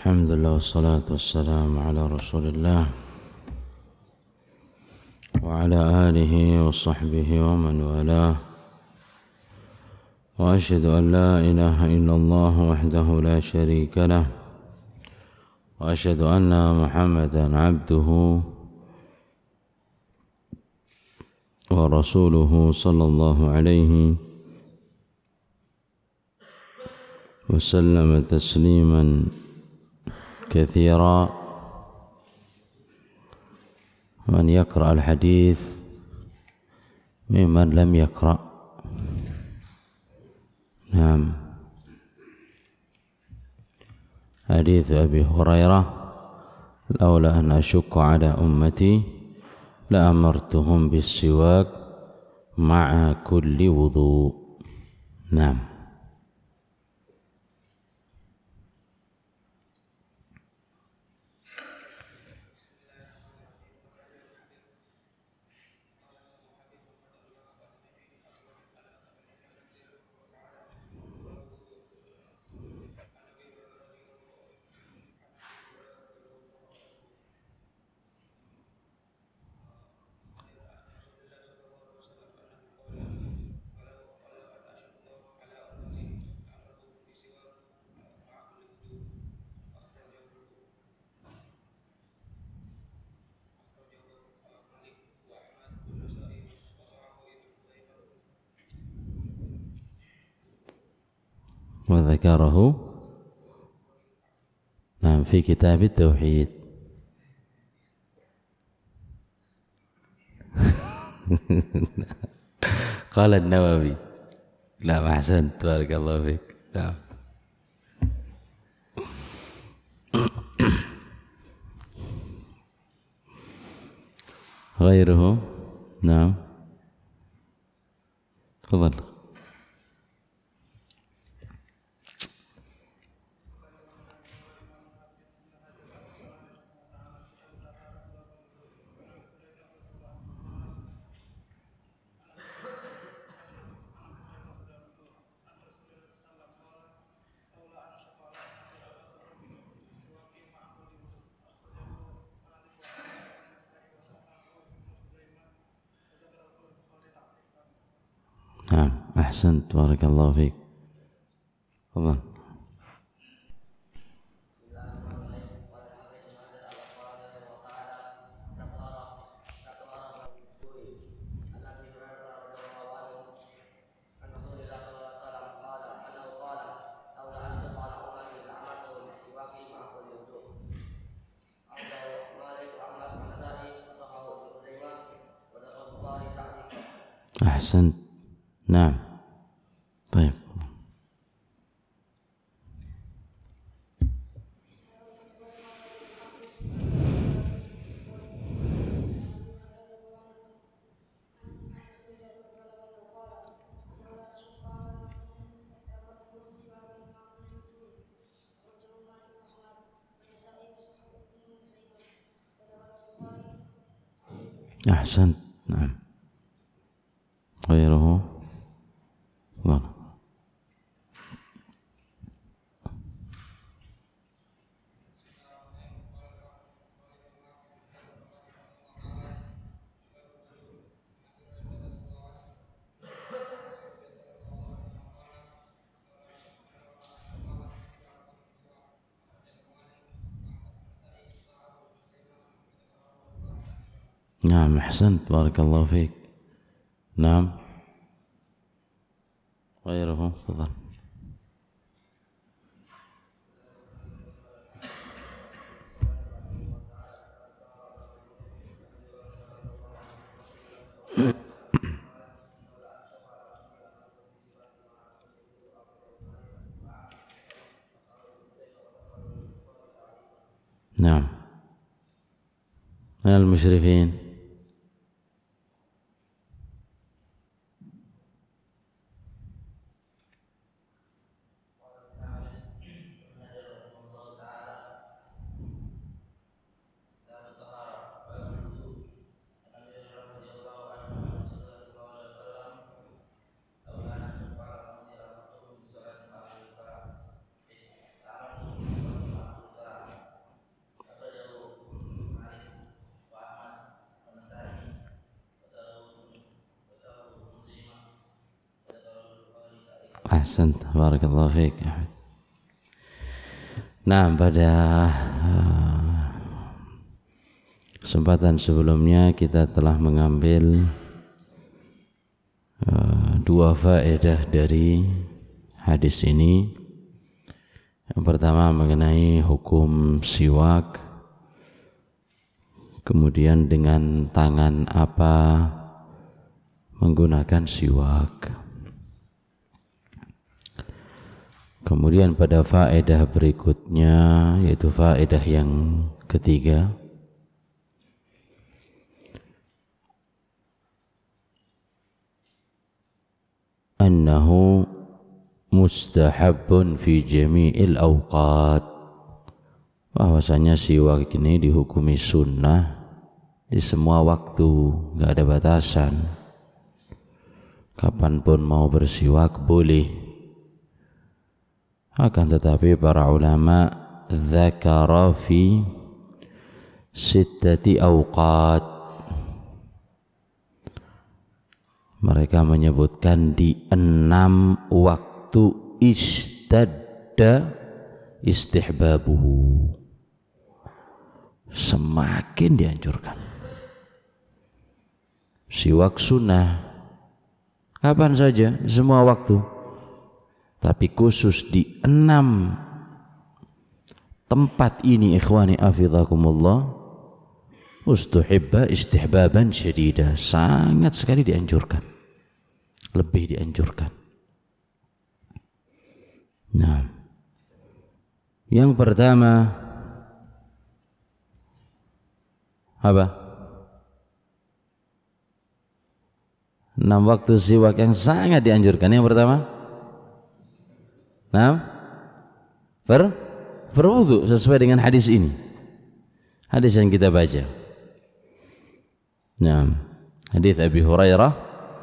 الحمد لله والصلاة والسلام على رسول الله وعلى آله وصحبه ومن والاه وأشهد أن لا إله إلا الله وحده لا شريك له وأشهد أن محمدا عبده ورسوله صلى الله عليه وسلم تسليما كثيرا. من يقرأ الحديث ممن لم يقرأ. نعم. حديث أبي هريرة: لولا أن أشق على أمتي لأمرتهم بالسواك مع كل وضوء. نعم. وذكره نعم في كتاب التوحيد. قال النووي. نعم أحسنت، بارك الله فيك. نعم. غيره. نعم تفضل. نعم أحسنت، بارك الله فيك. تفضل. أحسنت. نعم. طيب. أحسنت. نعم. غيره. تفضل. نعم أحسنت، بارك الله فيك. نعم. غيره. تفضل. نعم. من المشرفين؟ Ahsan, barakallahu fiik. Nah, pada kesempatan sebelumnya kita telah mengambil dua faedah dari hadis ini. Yang pertama mengenai hukum siwak, kemudian dengan tangan apa menggunakan siwak. Kemudian pada faedah berikutnya, yaitu faedah yang ketiga, annahu mustahabun fi jami'il awqat, bahwasanya siwak ini dihukumi sunnah di semua waktu, enggak ada batasan. Kapanpun mau bersiwak boleh. Akan tetapi para ulama dzakara fi sittati awqat, mereka menyebutkan di 6 waktu istadda istihbabuhu, semakin dianjurkan. Siwak sunnah kapan saja, semua waktu. Tapi khusus di 6 tempat ini, ikhwani afidhakumullah, ustuhibba istihbaban syadida, sangat sekali dianjurkan, lebih dianjurkan. Nah, yang pertama apa? 6 waktu siwak yang sangat dianjurkan. Yang pertama, berwudu sesuai dengan hadis ini, hadis yang kita baca. Nah, hadis Abi Hurairah,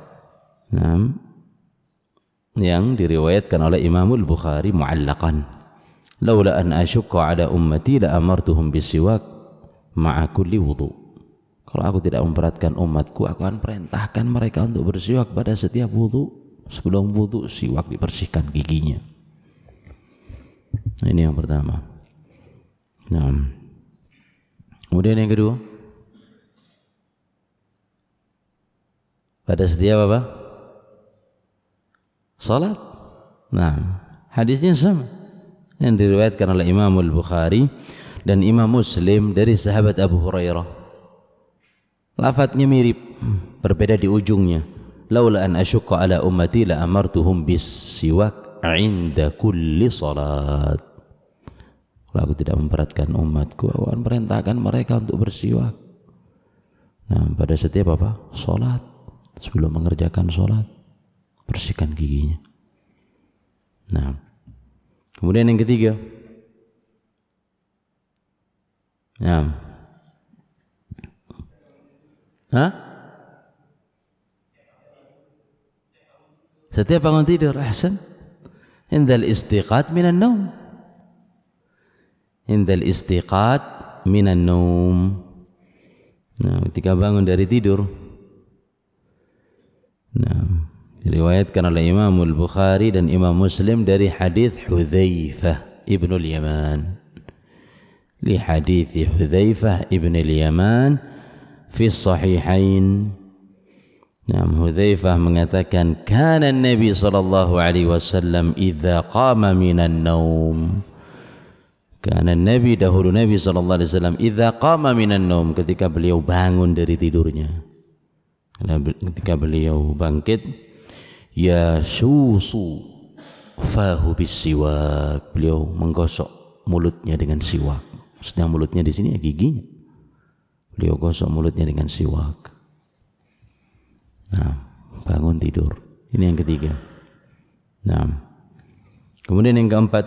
yang diriwayatkan oleh Imam Al-Bukhari mu'allaqan, laula an asyukka ala ummati la amartuhum bisiwak ma'a kulli wudu. Kalau aku tidak memberatkan umatku, aku akan perintahkan mereka untuk bersiwak pada setiap wudu. Sebelum wudu siwak dibersihkan giginya. Ini yang pertama. Nah, kemudian yang kedua, pada setiap apa? Salat. Nah, hadisnya sama yang diriwayatkan oleh Imam Al-Bukhari dan Imam Muslim dari sahabat Abu Hurairah. Lafadznya mirip, berbeda di ujungnya. Laula an asyukka ala ummati la amartuhum bis siwak 'inda kulli salat. Kalau aku tidak memberatkan umatku, aku akan perintahkan mereka untuk bersiwak. Nah, pada setiap apa? Salat. Sebelum mengerjakan salat, bersihkan giginya. Nah, kemudian yang ketiga. Nah, setiap bangun tidur, ahsan. Indal istiqat minan naum. Indal istiqat minan naum. Nah, ketika bangun dari tidur. Nah, diriwayatkan oleh Imam Al-Bukhari dan Imam Muslim dari hadis Hudzaifah ibn al-Yaman. Li hadis Hudzaifah ibn al-Yaman fi sahihain. Nah, Hudzaifah mengatakan, kana Nabi sallallahu alaihi wasallam idza qama minan naum. Kana Nabi, dahulu Nabi sallallahu alaihi wasallam, idza qama minan naum, ketika beliau bangun dari tidurnya. Ketika beliau bangkit, ya susu fahu bisiwak, beliau menggosok mulutnya dengan siwak. Maksudnya mulutnya di sini ya giginya. Beliau gosok mulutnya dengan siwak. Nah, bangun tidur. Ini yang ketiga. Nah, kemudian yang keempat,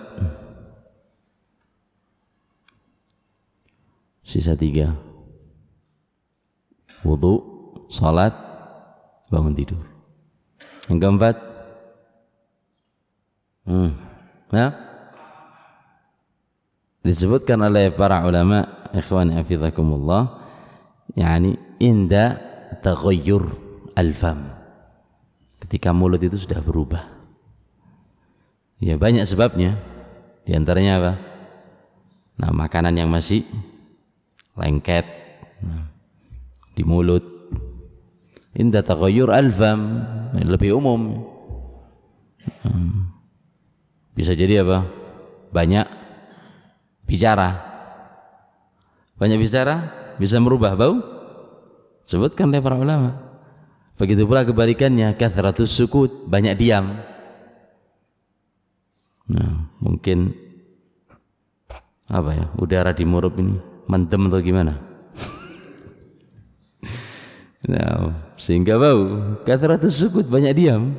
sisa 3. Wudu, salat, bangun tidur. Yang keempat, disebutkan oleh para ulama, ikhwani hafizakumullah, yakni inda taghayyur al-fam, ketika mulut itu sudah berubah. Ya banyak sebabnya. Di antaranya apa? Nah, makanan yang masih lengket di mulut. Inda taghayyur al-fam, lebih umum. Bisa jadi apa? Banyak bicara. Banyak bicara bisa merubah bau. Sebutkan oleh para ulama. Begitu pula kebalikannya, kathratus sukut, banyak diam. Nah, mungkin apa ya, udara di mulut ini mendem atau gimana? Nah, sehingga bau. Kathratus sukut, banyak diam.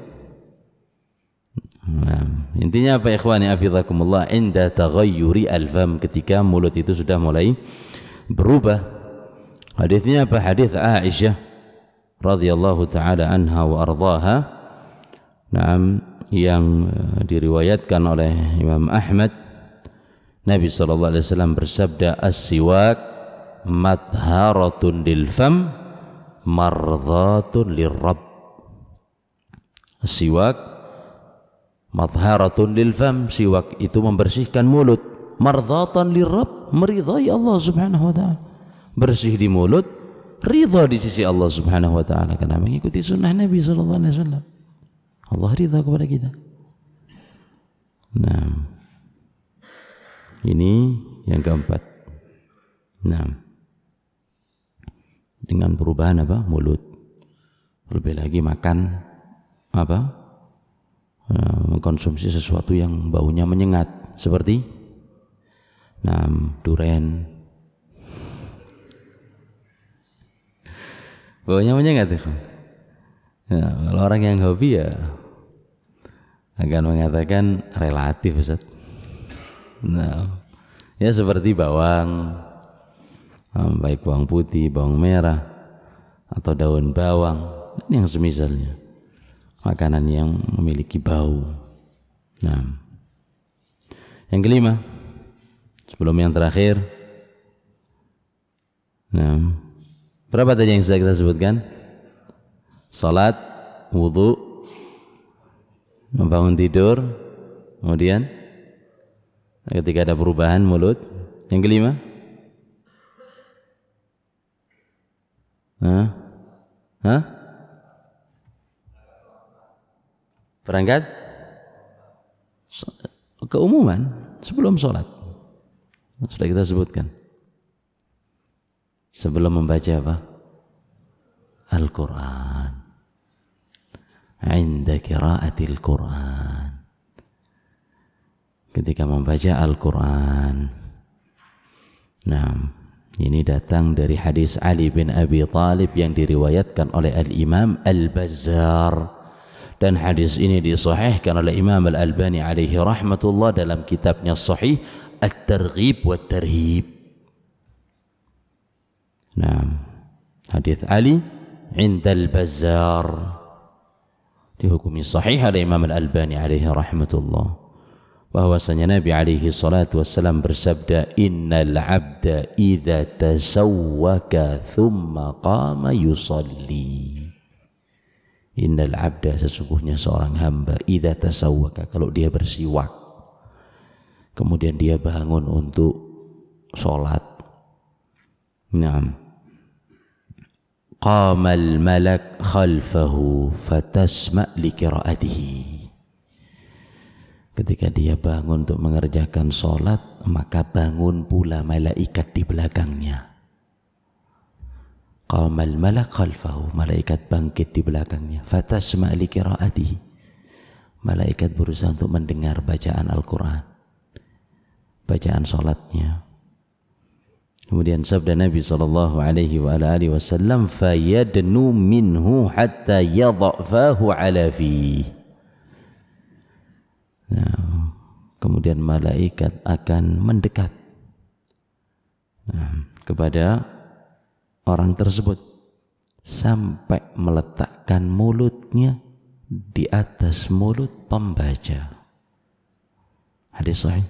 Nah, intinya apa ikhwani hafizakumullah, inda taghayyuri al-fam, ketika mulut itu sudah mulai berubah. Hadisnya apa? Hadis Aisyah radhiyallahu taala anha wa ardhaha. Naam, yang diriwayatkan oleh Imam Ahmad, Nabi sallallahu alaihi wasallam bersabda, as-siwak madharatun lil fam mardhatun lirrabb. As-siwak madharatun lil fam, siwak itu membersihkan mulut, mardhatan lirrabb, meridai Allah subhanahu wa ta'ala. Bersih di mulut, ridha di sisi Allah subhanahu wa ta'ala, karena mengikuti sunnah Nabi sallallahu alaihi wasallam. Allah ridha kepada kita. Nah, ini yang keempat. Nah, dengan perubahan apa? Mulut. Lebih lagi makan apa? Mengkonsumsi sesuatu yang baunya menyengat, seperti durian. Baunya menyengat ya. Ya, kalau orang yang hobi ya akan mengatakan relatif, Ustaz. Nah, ya seperti bawang, baik bawang putih, bawang merah, atau daun bawang, ini yang semisalnya, makanan yang memiliki bau. Nah, yang kelima, sebelum yang terakhir, nah, berapa tadi yang sudah kita sebutkan? Salat, wudu, membangun tidur, kemudian ketika ada perubahan mulut. Yang kelima, berangkat keumuman sebelum sholat, sudah kita sebutkan. Sebelum membaca apa? Al-Quran, inda qiraatil Quran, ketika membaca Al-Quran. Nah, ini datang dari hadis Ali bin Abi Thalib yang diriwayatkan oleh Al-Imam Al-Bazzar, dan hadis ini disahihkan oleh Imam Al-Albani alaihi rahmatullah dalam kitabnya Sahih At-Targhib wa Tarhib. Nah, hadis Ali inda Al-Bazzar dihukumi sahih oleh Imam Al-Albani alaihi rahmatullah, bahwasanya Nabi alaihi salatu wassalam bersabda, innal abda idza tasawwaka thumma qama yusalli. Innal abda, sesungguhnya seorang hamba, idza tasawwaka, kalau dia bersiwak kemudian dia bangun untuk sholat, naam, qamal malak khalfahu fatasma' li qiraatihi. Ketika dia bangun untuk mengerjakan sholat, maka bangun pula malaikat di belakangnya. Qamal malak khalfahu, malaikat bangkit di belakangnya. Fatasma' li qiraatihi, malaikat berusaha untuk mendengar bacaan Al-Quran, bacaan sholatnya. Kemudian sabda Nabi sallallahu alaihi wa alihi wasallam, fayadnu minhu hatta yadha'fahu ala fihi. Nah, kemudian malaikat akan mendekat kepada orang tersebut sampai meletakkan mulutnya di atas mulut pembaca. Hadis sahih.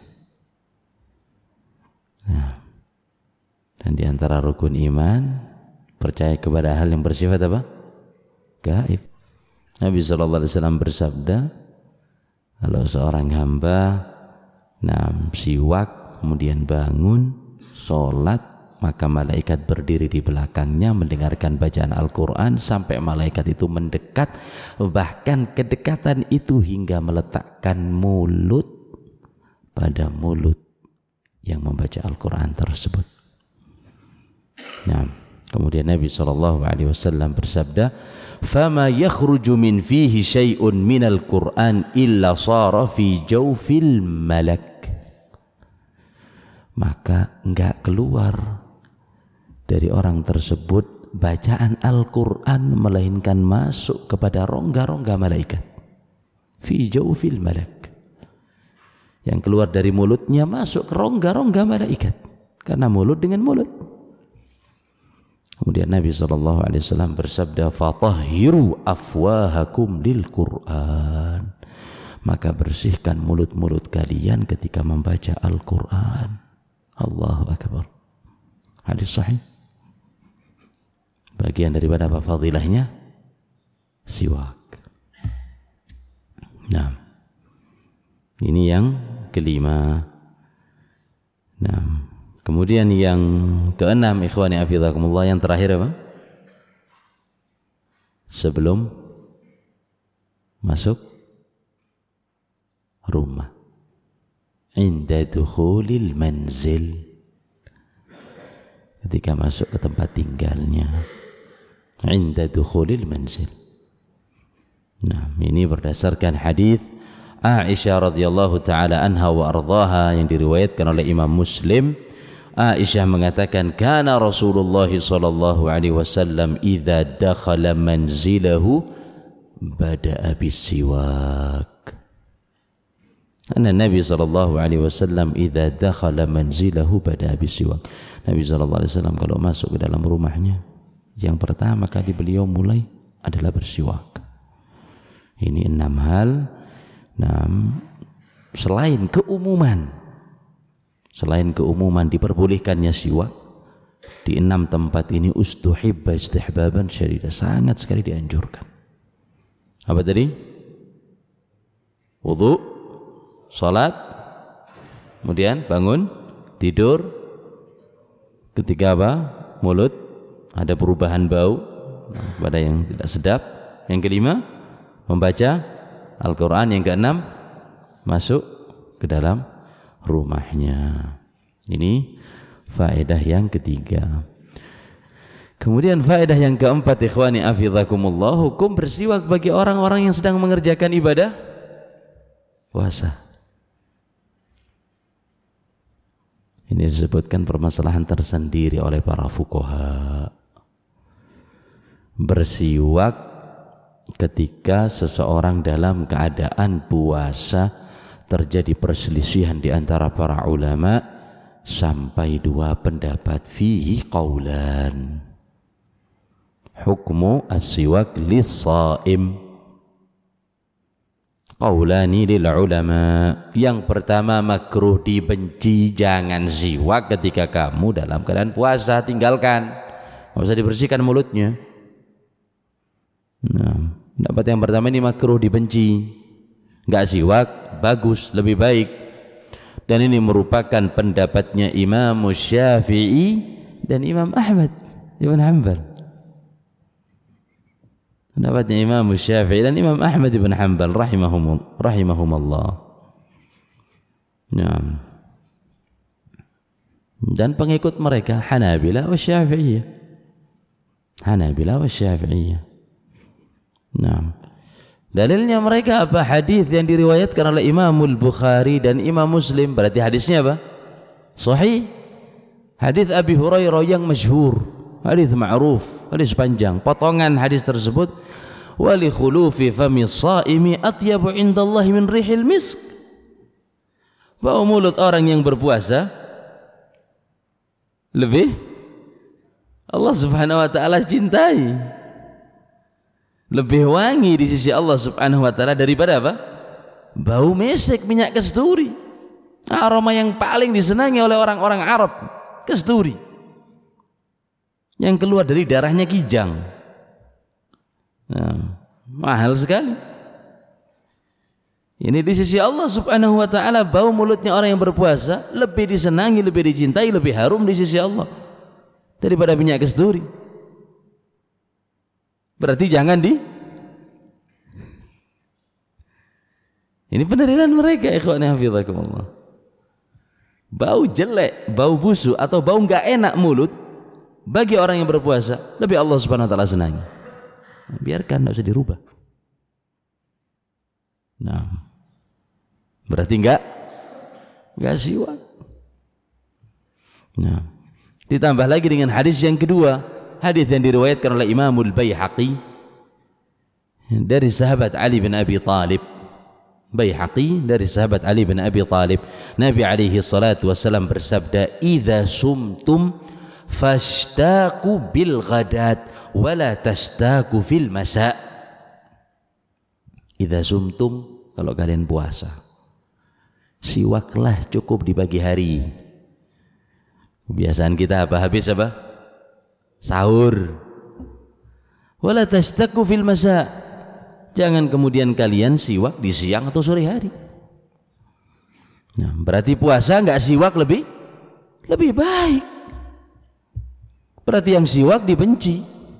Nah, dan di antara rukun iman, percaya kepada hal yang bersifat apa? Gaib. Nabi sallallahu alaihi wasallam bersabda, Kalau seorang hamba siwak kemudian bangun sholat, maka malaikat berdiri di belakangnya mendengarkan bacaan Al-Quran sampai malaikat itu mendekat, bahkan kedekatan itu hingga meletakkan mulut pada mulut yang membaca Al-Quran tersebut. Kemudian Nabi SAW bersabda, "Fama yakhruju min fihi syai'un minal Qur'an illa sara fi jawfil malak." Maka enggak keluar dari orang tersebut bacaan Al-Quran melainkan masuk kepada rongga-rongga malaikat. Fi jawfil malak. Yang keluar dari mulutnya masuk ke rongga-rongga malaikat, karena mulut dengan mulut. Kemudian Nabi SAW bersabda, "Fatahhiru afwahakum lil Qur'an." Maka bersihkan mulut-mulut kalian ketika membaca Al-Quran. Allahu Akbar. Hadis sahih. Bagian daripada apa fadilahnya? Siwak. Ini yang kelima. Kemudian yang keenam, ikhwani hafizakumullah, yang terakhir apa? Sebelum masuk rumah. Inda dukhulil manzil. Ketika masuk ke tempat tinggalnya. Inda dukhulil manzil. Ini berdasarkan hadis Aisyah radhiyallahu taala anha wa ardhaha yang diriwayatkan oleh Imam Muslim. Aisyah mengatakan, kana Rasulullah sallallahu alaihi wasallam idza dakhala manzilahu bada'a bisiwak. Anna Nabi sallallahu alaihi wasallam idza dakhala manzilahu bada'a bisiwak. Nabi sallallahu alaihi wasallam kalau masuk ke dalam rumahnya, yang pertama kali beliau mulai adalah bersiwak. Ini 6 hal. Selain keumuman diperbolehkannya siwak, di 6 tempat ini ustuhibba istihbaban syadida, sangat sekali dianjurkan. Apa tadi? Wudu, salat, kemudian bangun, tidur. Ketika apa? Mulut ada perubahan bau pada yang tidak sedap. Yang kelima, membaca Al-Quran. Yang keenam, masuk ke dalam rumahnya. Ini faedah yang ketiga. Kemudian faedah yang keempat, ikhwani hafizakumullah, hukum bersiwak bagi orang-orang yang sedang mengerjakan ibadah puasa. Ini disebutkan permasalahan tersendiri oleh para fuqaha. Bersiwak ketika seseorang dalam keadaan puasa, terjadi perselisihan di antara para ulama sampai 2 pendapat. Fihi qaulan. Hukmu as-siwak lis-shaim. Qaulani lil ulama. Yang pertama, makruh, dibenci, jangan siwak ketika kamu dalam keadaan puasa, tinggalkan. Enggak usah dibersihkan mulutnya. Pendapat yang pertama ini makruh, dibenci. Enggak siwak, bagus, lebih baik. Dan ini merupakan pendapatnya Imam Syafi'i dan Imam Ahmad ibn Hanbal. Pendapatnya Imam Syafi'i dan Imam Ahmad ibn Hanbal rahimahumallah. Dan pengikut mereka Hanabilah wa Syafi'iyah. Dalilnya mereka apa? Hadis yang diriwayatkan oleh Imam Al-Bukhari dan Imam Muslim. Berarti hadisnya apa? Sahih. Hadis Abi Hurairah yang masyhur, hadis ma'ruf, hadis panjang. Potongan hadis tersebut, wa li khulufi fami shaimi atyabu indallahi min rihil misk. Bau mulut orang yang berpuasa lebih Allah Subhanahu wa taala cintai, lebih wangi di sisi Allah Subhanahu wa taala daripada apa? Bau mesek, minyak kasturi. Aroma yang paling disenangi oleh orang-orang Arab, kasturi. Yang keluar dari darahnya kijang. Mahal sekali. Ini di sisi Allah subhanahu wa ta'ala, bau mulutnya orang yang berpuasa lebih disenangi, lebih dicintai, lebih harum di sisi Allah daripada minyak kasturi. Berarti jangan ini pendalilan mereka, ikhwani hafizakumullah. Bau jelek, bau busuk atau bau enggak enak mulut bagi orang yang berpuasa lebih Allah subhanahu wa ta'ala senangi. Biarkan, enggak usah dirubah. Nah, berarti enggak siwak. Nah, ditambah lagi dengan hadis yang kedua, hadis yang diriwayatkan oleh Imamul Baihaqi dari sahabat Ali bin Abi Thalib. Baihaqi dari sahabat Ali bin Abi Thalib, Nabi alaihi salatu wasallam bersabda, "Idza sumtum fashtaqu bil ghadat wa la tastaqu fil masa." Idza sumtum, kalau kalian puasa, siwaklah cukup di pagi hari. Kebiasaan kita apa? Habis apa? Sahur. Wa la tastaqu fil masa. Jangan kemudian kalian siwak di siang atau sore hari. Nah, berarti puasa enggak siwak lebih baik. Berarti yang siwak dibenci.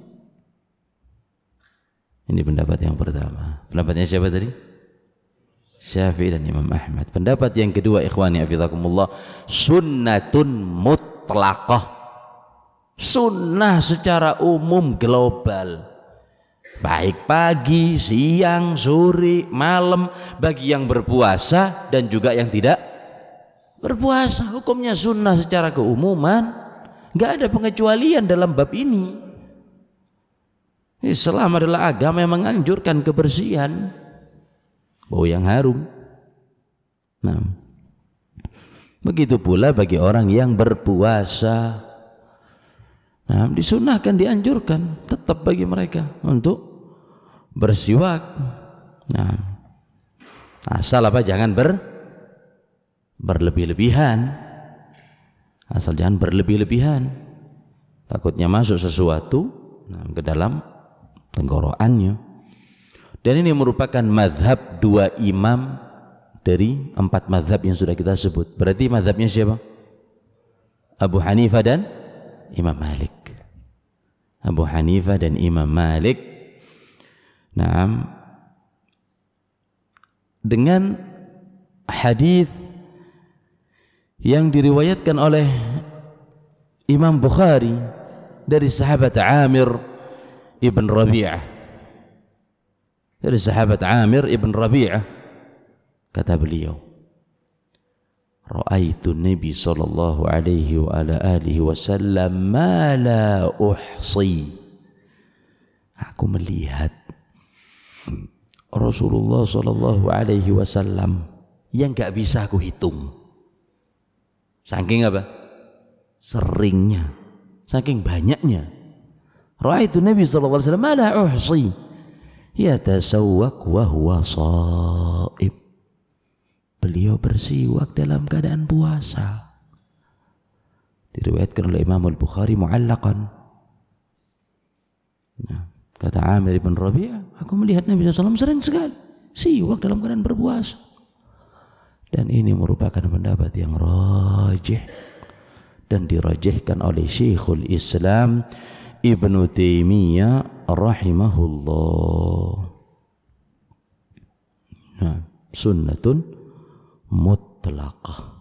Ini pendapat yang pertama. Pendapatnya siapa tadi? Syafi'i dan Imam Ahmad. Pendapat yang kedua, ikhwani hafizakumullah, sunnatun mutlaqah. Sunnah secara umum global. Baik pagi, siang, sore, malam, bagi yang berpuasa dan juga yang tidak berpuasa. Hukumnya sunnah secara keumuman, nggak ada pengecualian dalam bab ini. Islam adalah agama yang menganjurkan kebersihan, bau yang harum. Nah, begitu pula bagi orang yang berpuasa. Nah, disunahkan, dianjurkan tetap bagi mereka untuk bersiwak. Nah, asal apa? Jangan berlebih-lebihan. Asal jangan berlebih-lebihan. Takutnya masuk sesuatu ke dalam tenggorokannya. Dan ini merupakan mazhab dua imam dari 4 mazhab yang sudah kita sebut. Berarti mazhabnya siapa? Abu Hanifah dan Imam Malik. Abu Hanifah dan Imam Malik. Nah, dengan hadis yang diriwayatkan oleh Imam Bukhari dari sahabat Amir ibn Rabi'ah, dari sahabat Amir ibn Rabi'ah, kata beliau, ra'aitu Nabi sallallahu alaihi wa ala alihi wasallam ma la uhsi. Aku melihat Rasulullah sallallahu alaihi wasallam yang enggak bisa aku hitung. Saking apa? Seringnya, saking banyaknya. Ra'aitu Nabi sallallahu alaihi wasallam ma la uhsi yatasawwak wa huwa shaib. Beliau bersiwak dalam keadaan puasa. Diriwayatkan oleh Imam Al-Bukhari mu'allaqan. Nah, kata Amir bin Rabi'ah, aku melihat Nabi SAW sering sekali siwak dalam keadaan berpuasa. Dan ini merupakan pendapat yang rajih dan dirajihkan oleh Syekhul Islam Ibnu Taimiyah rahimahullah. Nah, sunnatun mutlaqah.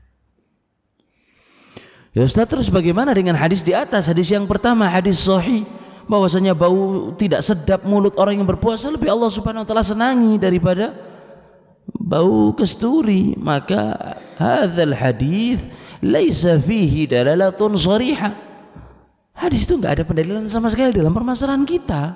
Ya Ustaz, terus bagaimana dengan hadis di atas? Hadis yang pertama, hadis sahih, bahwasanya bau tidak sedap mulut orang yang berpuasa lebih Allah Subhanahu wa taala senangi daripada bau kasturi. Maka hadzal hadis laisa fihi dalalatun sharihah. Hadis itu enggak ada pendalilan sama sekali dalam permasalahan kita.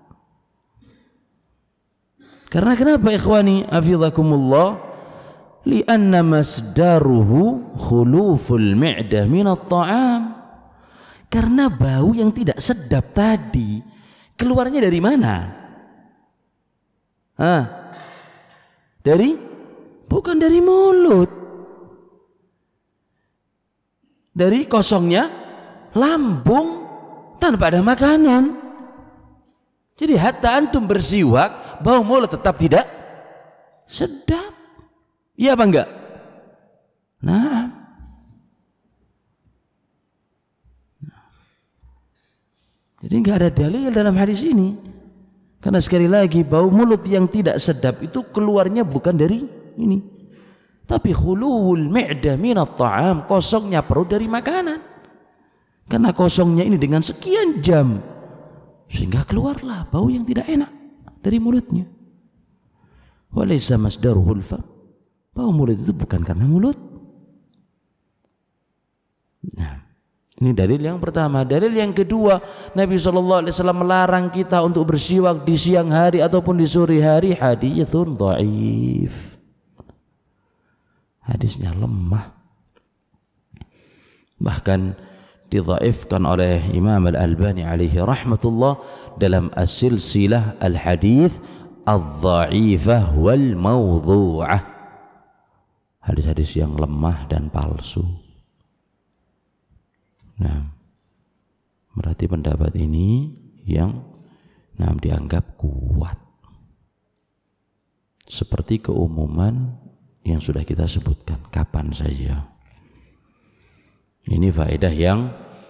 Karena kenapa ikhwani hafizakumullah? Lianna masdaruhu khuluful mi'dah minat ta'am. Karena bau yang tidak sedap tadi keluarnya dari mana? Bukan dari mulut. Dari kosongnya lambung tanpa ada makanan. Jadi hatta antum bersiwak, bau mulut tetap tidak sedap. Iya apa enggak? Nah, jadi enggak ada dalil dalam hadis ini. Karena sekali lagi bau mulut yang tidak sedap itu keluarnya bukan dari ini, tapi khuluwul mi'dah minat ta'am, kosongnya perut dari makanan. Karena kosongnya ini dengan sekian jam, sehingga keluarlah bau yang tidak enak dari mulutnya. Walaysa masdaruhul fam, bau mulut itu bukan karena mulut. Nah, ini dalil yang pertama. Dalil yang kedua, Nabi SAW melarang kita untuk bersiwak di siang hari ataupun di sore hari. Haditsun dhaif, hadisnya lemah, bahkan didhaifkan oleh Imam Al-Albani alaihi rahmatullah dalam as-silsilah al-hadith al-dha'ifah wal mawdhu'ah, hadis-hadis yang lemah dan palsu. Nah, berarti pendapat ini yang dianggap kuat, seperti keumuman yang sudah kita sebutkan kapan saja. Ini faedah yang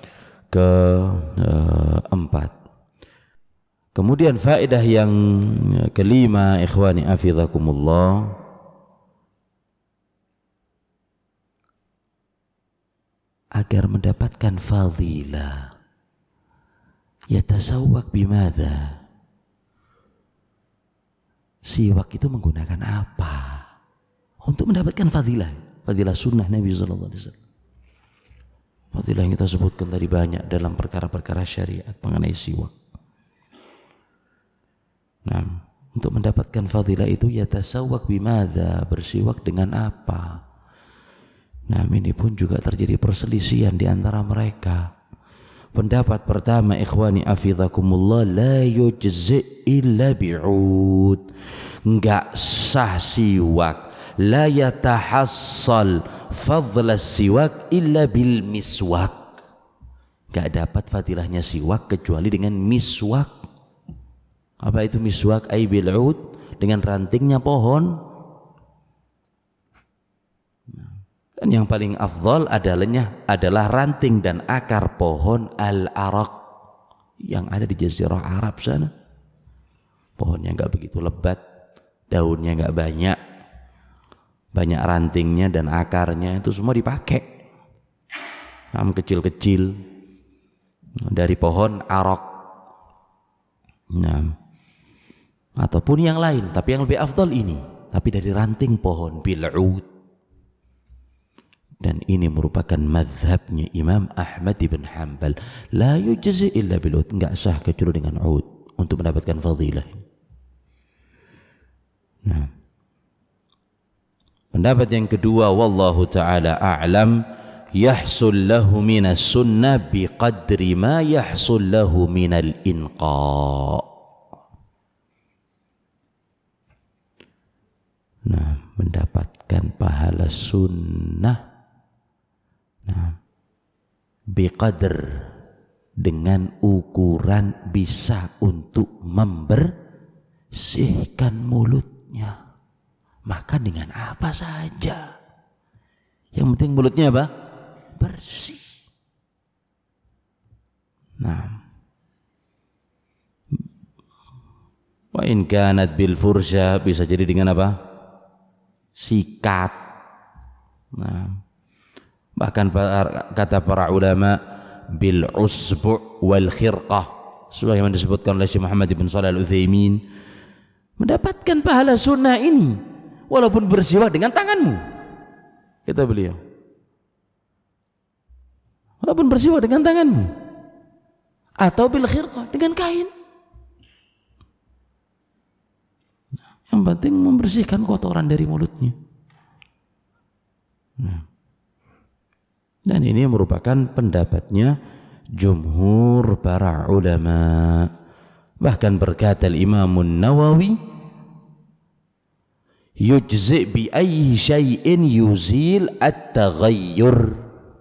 keempat. Kemudian faedah yang kelima, ikhwani afizakumullah, agar mendapatkan fadilah yatasawwak bimadza, siwak itu menggunakan apa untuk mendapatkan fadilah sunnah Nabi sallallahu alaihi wasallam. Fadilah yang kita sebutkan tadi banyak dalam perkara-perkara syariat mengenai siwak. Nah, untuk mendapatkan fadilah itu yatasawwak bimadza, bersiwak dengan apa? Nah, ini pun juga terjadi perselisihan di antara mereka. Pendapat pertama, ikhwani afizakumullah, la yujzi illa bi'ud, enggak sah siwak, la yatahassal fadla siwak illa bil miswak, enggak dapat fadilahnya siwak kecuali dengan miswak. Apa itu miswak? Ay bil'ud, dengan rantingnya pohon. Dan yang paling afdal adalah ranting dan akar pohon al-araq yang ada di Jazirah Arab sana. Pohonnya enggak begitu lebat, daunnya enggak banyak, banyak rantingnya dan akarnya, itu semua dipakai. Kecil-kecil dari pohon araq. Nah, ataupun yang lain, tapi yang lebih afdal ini, tapi dari ranting pohon bil'ud. Dan ini merupakan mazhabnya Imam Ahmad ibn Hanbal, la yujzi illa bil'ud, enggak sah kecuali dengan ud untuk mendapatkan fadilah. Nah, pendapat yang kedua, wallahu ta'ala a'lam, yahsul lahu minas sunnah biqadri ma yahsul lahu minal inqa'. Nah, mendapatkan pahala sunnah, nah, biqadr, dengan ukuran bisa untuk membersihkan mulutnya. Makan dengan apa saja, yang penting mulutnya apa? Bersih. Nah, wa in kanat bil fursha, bisa jadi dengan apa? Sikat. Nah, bahkan kata para ulama bil usbu' wal khirqah, sebagaimana disebutkan oleh Syekh Muhammad bin Shalih Al-Utsaimin, mendapatkan pahala sunnah ini walaupun bersiwak dengan tanganmu, kata beliau, walaupun bersiwak dengan tanganmu, atau bil khirqah, dengan kain. Yang penting membersihkan kotoran dari mulutnya. Nah, dan ini merupakan pendapatnya jumhur para ulama. Bahkan berkata Imam Nawawi, yujzi bi ayyi syai'in yuzil at-taghayyur.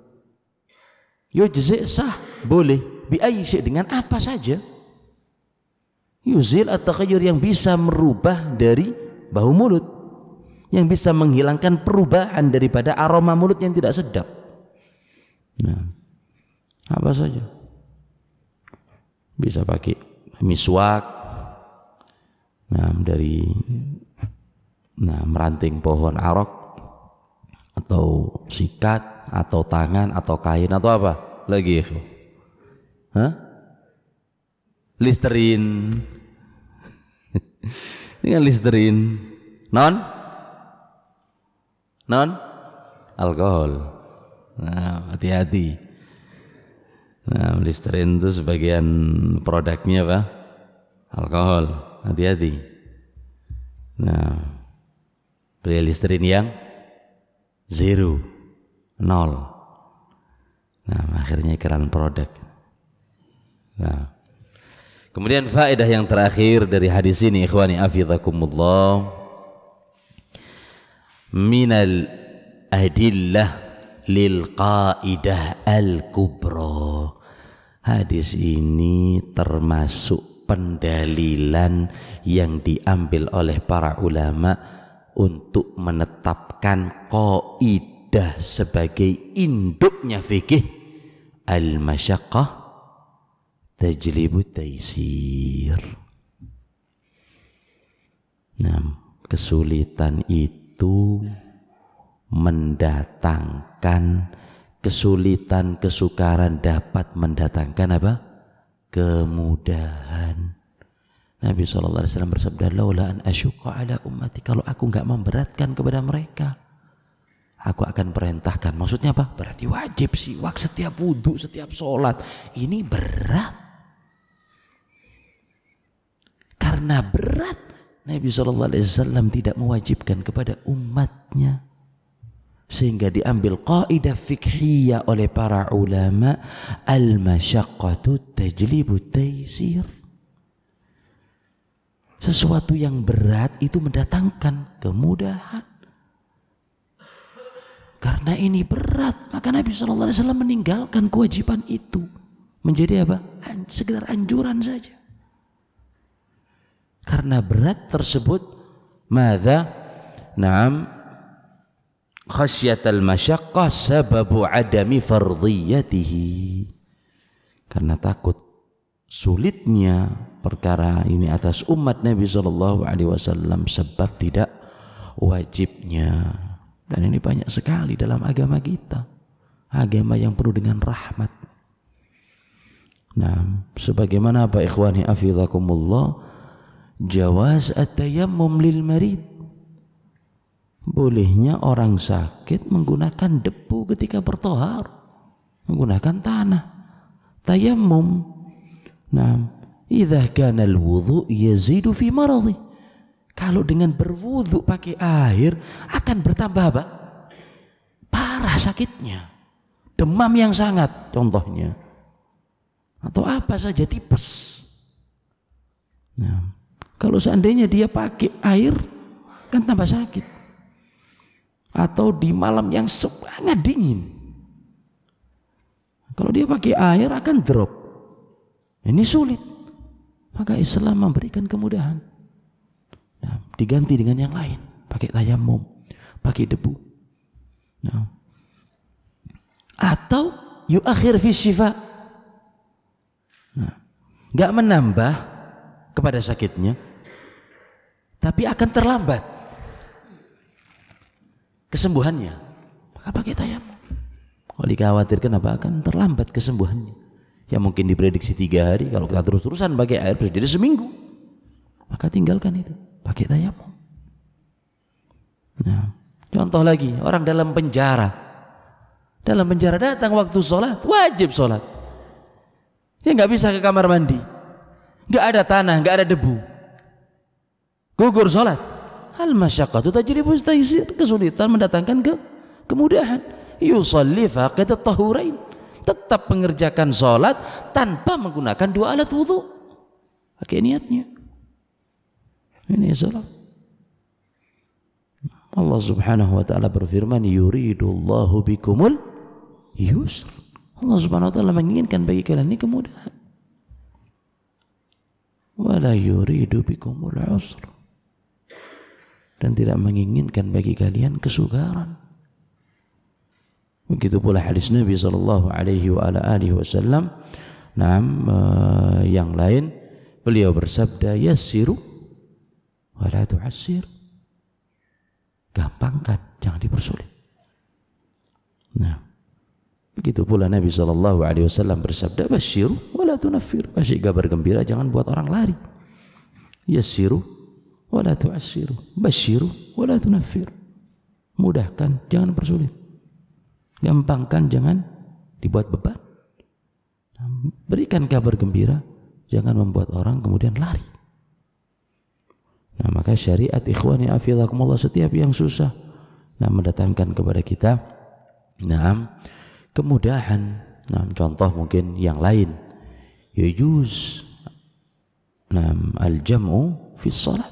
Yujzi sah, boleh, bi ayyi syai', dengan apa saja. Yuzil at-taghayyur, yang bisa merubah dari bau mulut. yang bisa menghilangkan perubahan daripada aroma mulut yang tidak sedap. Nah, apa saja bisa pakai miswak, dari meranting pohon arok, atau sikat, atau tangan, atau kain, atau apa lagi? Listerin. Ini kan listerin non alkohol. Nah, hati-hati. Nah, listerin itu sebagian produknya apa? Alkohol. Hati-hati. Nah, beli listerin yang 0. Nah, akhirnya iklan produk. Nah, kemudian faedah yang terakhir dari hadis ini, ikhwani afizakumullah, minal adillah lil qaidah al-kubra. Hadis ini termasuk pendalilan yang diambil oleh para ulama untuk menetapkan qaidah sebagai induknya fikih, al-masyaqqah tajlibut taisir. Nah, kesulitan itu mendatangkan kesulitan, kesukaran dapat mendatangkan apa? Kemudahan. Nabi SAW bersabda, laula an asyuqa ala ummati, kalau aku enggak memberatkan kepada mereka, aku akan perintahkan. Maksudnya apa? Berarti wajib siwak setiap wudhu, setiap sholat. Ini berat. Karena berat, Nabi SAW tidak mewajibkan kepada umatnya, sehingga diambil kaidah fiqhiyah oleh para ulama, al-masyaqqatu tajlibut taisir. Sesuatu yang berat itu mendatangkan kemudahan. Karena ini berat, maka Nabi SAW meninggalkan kewajiban itu. Menjadi apa? Sekedar anjuran saja. Karena berat tersebut, madza? Naam, khasyatal masyaqqah sababu adami fardhiyatihi. Karena takut sulitnya perkara ini atas umat Nabi SAW sebab tidak wajibnya. Dan ini banyak sekali dalam agama kita, agama yang penuh dengan rahmat. Nah, sebagaimana apa ikhwani afizakumullah, jawaz at-tayammum lil marid, bolehnya orang sakit menggunakan debu ketika bertohar, menggunakan tanah, tayammum. Nah, idza kana al-wudhu yazidu fi maradhi, kalau dengan berwudhu pakai air akan bertambah apa? Parah sakitnya, demam yang sangat contohnya, atau apa saja, tipes. Nah, kalau seandainya dia pakai air kan tambah sakit. Atau di malam yang sangat dingin, kalau dia pakai air akan drop. Ini sulit. Maka Islam memberikan kemudahan. Nah, diganti dengan yang lain, pakai tayammum, pakai debu. Nah, atau yuakhir fi syifa. Nah, enggak menambah kepada sakitnya, tapi akan terlambat kesembuhannya, maka pakai tayammum. Kalau dikhawatirkan apa? Akan terlambat kesembuhannya, yang mungkin diprediksi 3 hari, kalau kita terus-terusan pakai air bisa jadi seminggu, maka tinggalkan itu, pakai tayammum. Nah, contoh lagi, orang dalam penjara datang waktu sholat, wajib sholat, ya nggak bisa ke kamar mandi, nggak ada tanah, nggak ada debu, gugur sholat. Al-masyaqqatu tajlibut taisir, kesulitan mendatangkan kemudahan. Yusalli faqid at-tahurain, tetap mengerjakan sholat tanpa menggunakan 2 alat wudhu, pakai niatnya. Ini sholat. Allah Subhanahu wa taala berfirman, yuridullahu bikumul yusr. Allah Subhanahu wa taala menginginkan bagi kalian ini kemudahan. Wala yuridu bikumul usr. dan tidak menginginkan bagi kalian kesukaran. Begitu pula hadis Nabi sallallahu alaihi wasallam. Yang lain beliau bersabda, yassiru wa la tu'assir. Gampangkan, jangan dipersulit. Begitu pula Nabi sallallahu alaihi wasallam bersabda, basyiru wa la tunaffir. Kasih kabar gembira, jangan buat orang lari. Yassiru wa la tu'assiru. Basyiru wa la tunaffir. Mudahkan, jangan persulit. Gampangkan, jangan dibuat beban. Berikan kabar gembira, jangan membuat orang kemudian lari. Maka syariat ikhwani afizakumullah, setiap yang susah mendatangkan kepada kita kemudahan. Contoh mungkin yang lain, yujuz al-jam'u fi shalat.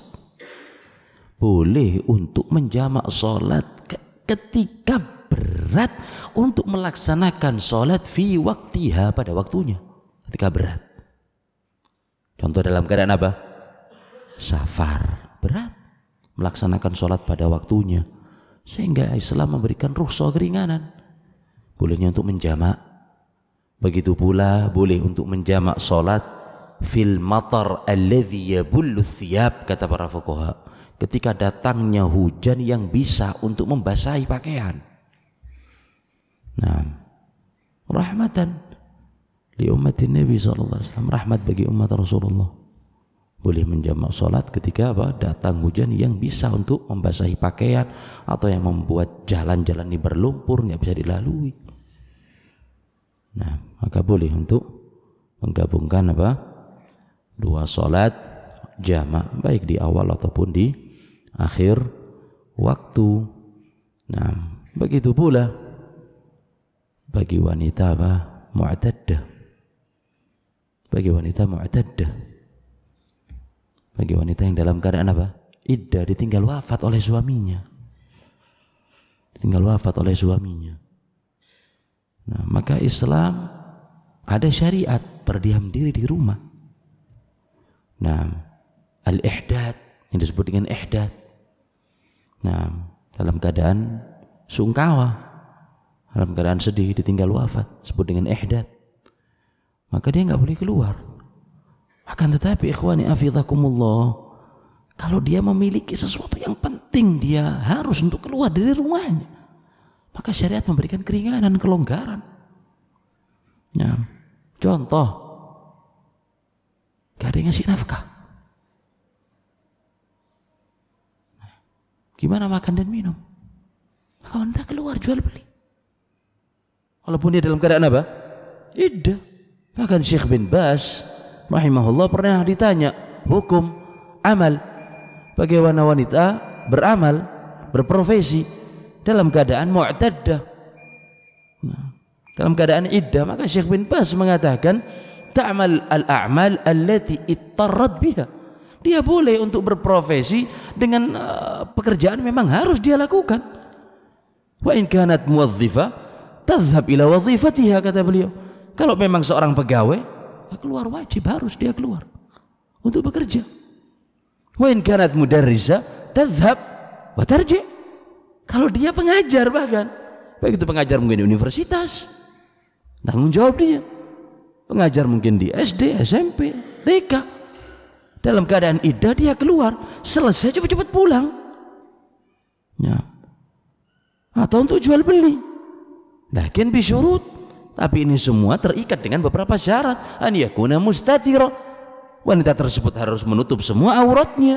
Boleh untuk menjamak salat ketika berat untuk melaksanakan salat fi waktiha, pada waktunya, ketika berat. Contoh dalam keadaan apa? Safar, berat melaksanakan salat pada waktunya, sehingga Islam memberikan rukhsah, keringanan. Bolehnya untuk menjamak. Begitu pula boleh untuk menjamak salat fil matar alladhi yabullu thiyab, kata para fuqaha, ketika datangnya hujan yang bisa untuk membasahi pakaian. Rahmatan li ummatin Nabi sallallahu alaihi wasallam, rahmat bagi umat Rasulullah. Boleh menjamak salat ketika datang hujan yang bisa untuk membasahi pakaian atau yang membuat jalan-jalan ini berlumpur, nggak bisa dilalui. Maka boleh untuk menggabungkan dua salat jamak, baik di awal ataupun di akhir waktu. Begitu pula bagi wanita mu'taddah. Bagi wanita mu'taddah, bagi wanita yang dalam keadaan iddah, ditinggal wafat oleh suaminya. Maka Islam ada syariat berdiam diri di rumah. Al-ihdad, yang disebut dengan ihdad. Dalam keadaan sungkawa, dalam keadaan sedih, ditinggal wafat, sebut dengan ihdad. Maka dia enggak boleh keluar. Akan tetapi ikhwani afizakumullah, kalau dia memiliki sesuatu yang penting, dia harus untuk keluar dari rumahnya, maka syariat memberikan keringanan, kelonggaran. Contoh, gak ada yang ngasih nafkah, gimana makan dan minum? Maka wanita keluar jual beli, walaupun dia dalam keadaan iddah. Bahkan Syekh bin Baz rahimahullah pernah ditanya hukum amal, bagaimana wanita beramal, berprofesi dalam keadaan mu'taddah, dalam keadaan iddah. Maka Syekh bin Baz mengatakan, ta'mal al-a'mal allati ittarrat biha. Dia boleh untuk berprofesi dengan pekerjaan memang harus dia lakukan. Wa in kanat muwazzifah tadhhab ila wazifatiha, kata beliau. Kalau memang seorang pegawai, keluar, wajib harus dia keluar untuk bekerja. Wa in kanat mudarrisa tadhhab wa tarji'. Kalau dia pengajar, bahkan baik itu pengajar mungkin di universitas, tanggung jawab dia. Pengajar mungkin di SD, SMP, TK, dalam keadaan iddah dia keluar, selesai cepat-cepat pulang. Atau untuk jual beli, lakin bisyurut, tapi ini semua terikat dengan beberapa syarat. An yakuna mustatira, wanita tersebut harus menutup semua auratnya.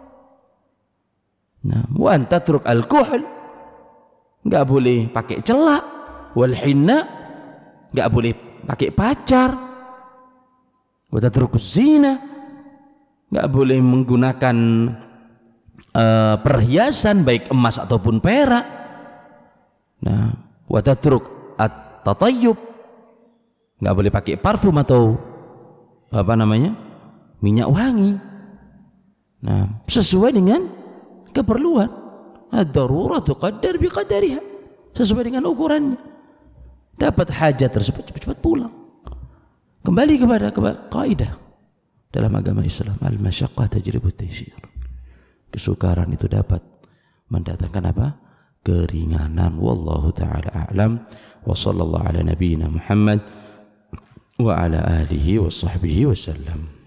Wa an tatruk al-kuhl, enggak boleh pakai celak, wal hinna, enggak boleh pakai pacar, wa tatruk zina, enggak boleh menggunakan perhiasan baik emas ataupun perak. Wa tatruk at-tatayyub, enggak boleh pakai parfum atau minyak wangi. Sesuai dengan keperluan. Ad-darurat tuqaddar biqadariha, sesuai dengan ukurannya. Dapat hajat tersebut, cepat-cepat pulang. Kembali kepada kaidah dalam agama Islam, al-masyaqqah tajribu at-taysir. Kesukaran itu dapat mendatangkan apa? Keringanan. Wallahu taala a'lam. Wa sallallahu ala nabiyyina Muhammad wa ala alihi wa sahbihi wasallam.